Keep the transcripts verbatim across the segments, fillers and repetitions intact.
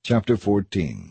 Chapter fourteen.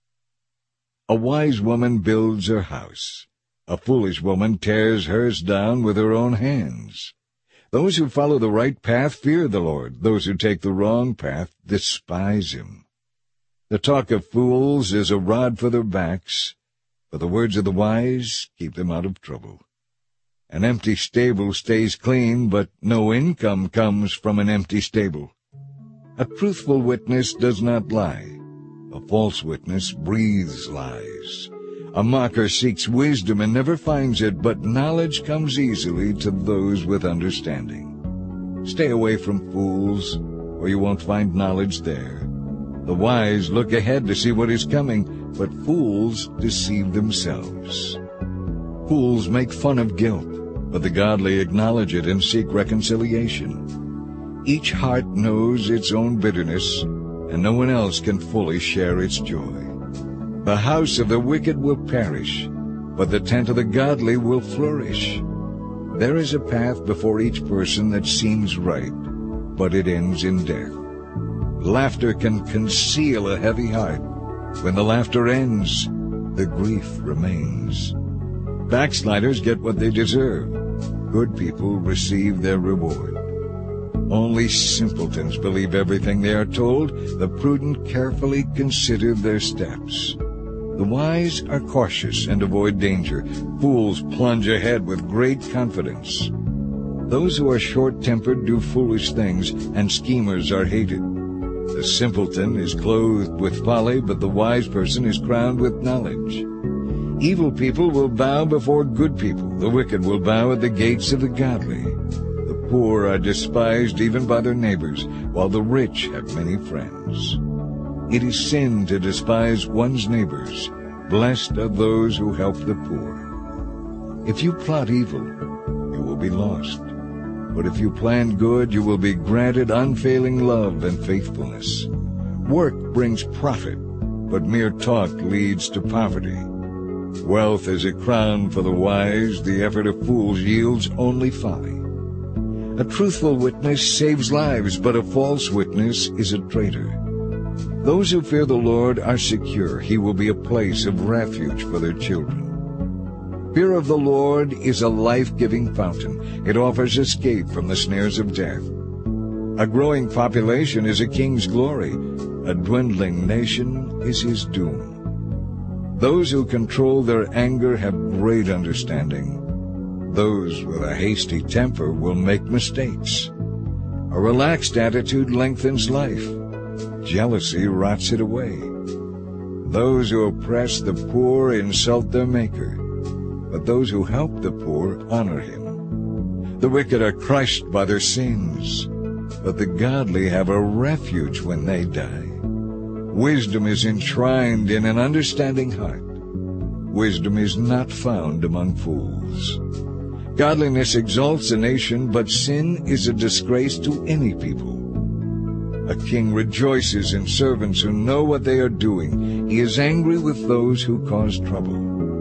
A wise woman builds her house. A foolish woman tears hers down with her own hands. Those who follow the right path fear the Lord. Those who take the wrong path despise him. The talk of fools is a rod for their backs, but the words of the wise keep them out of trouble. An empty stable stays clean, but no income comes from an empty stable. A truthful witness does not lie. A false witness breathes lies. A mocker seeks wisdom and never finds it, but knowledge comes easily to those with understanding. Stay away from fools, or you won't find knowledge there. The wise look ahead to see what is coming, but fools deceive themselves. Fools make fun of guilt, but the godly acknowledge it and seek reconciliation. Each heart knows its own bitterness, and no one else can fully share its joy. The house of the wicked will perish, but the tent of the godly will flourish. There is a path before each person that seems right, but it ends in death. Laughter can conceal a heavy heart. When the laughter ends, the grief remains. Backsliders get what they deserve. Good people receive their reward. Only simpletons believe everything they are told. The prudent carefully consider their steps. The wise are cautious and avoid danger. Fools plunge ahead with great confidence. Those who are short-tempered do foolish things, and schemers are hated. The simpleton is clothed with folly, but the wise person is crowned with knowledge. Evil people will bow before good people. The wicked will bow at the gates of the godly. The poor are despised even by their neighbors, while the rich have many friends. It is sin to despise one's neighbors. Blessed are those who help the poor. If you plot evil, you will be lost. But if you plan good, you will be granted unfailing love and faithfulness. Work brings profit, but mere talk leads to poverty. Wealth is a crown for the wise. The effort of fools yields only folly. A truthful witness saves lives, but a false witness is a traitor. Those who fear the Lord are secure. He will be a place of refuge for their children. Fear of the Lord is a life-giving fountain. It offers escape from the snares of death. A growing population is a king's glory. A dwindling nation is his doom. Those who control their anger have great understanding. Those with a hasty temper will make mistakes. A relaxed attitude lengthens life. Jealousy rots it away. Those who oppress the poor insult their Maker, but those who help the poor honor him. The wicked are crushed by their sins, but the godly have a refuge when they die. Wisdom is enshrined in an understanding heart. Wisdom is not found among fools. Godliness exalts a nation, but sin is a disgrace to any people. A king rejoices in servants who know what they are doing. He is angry with those who cause trouble.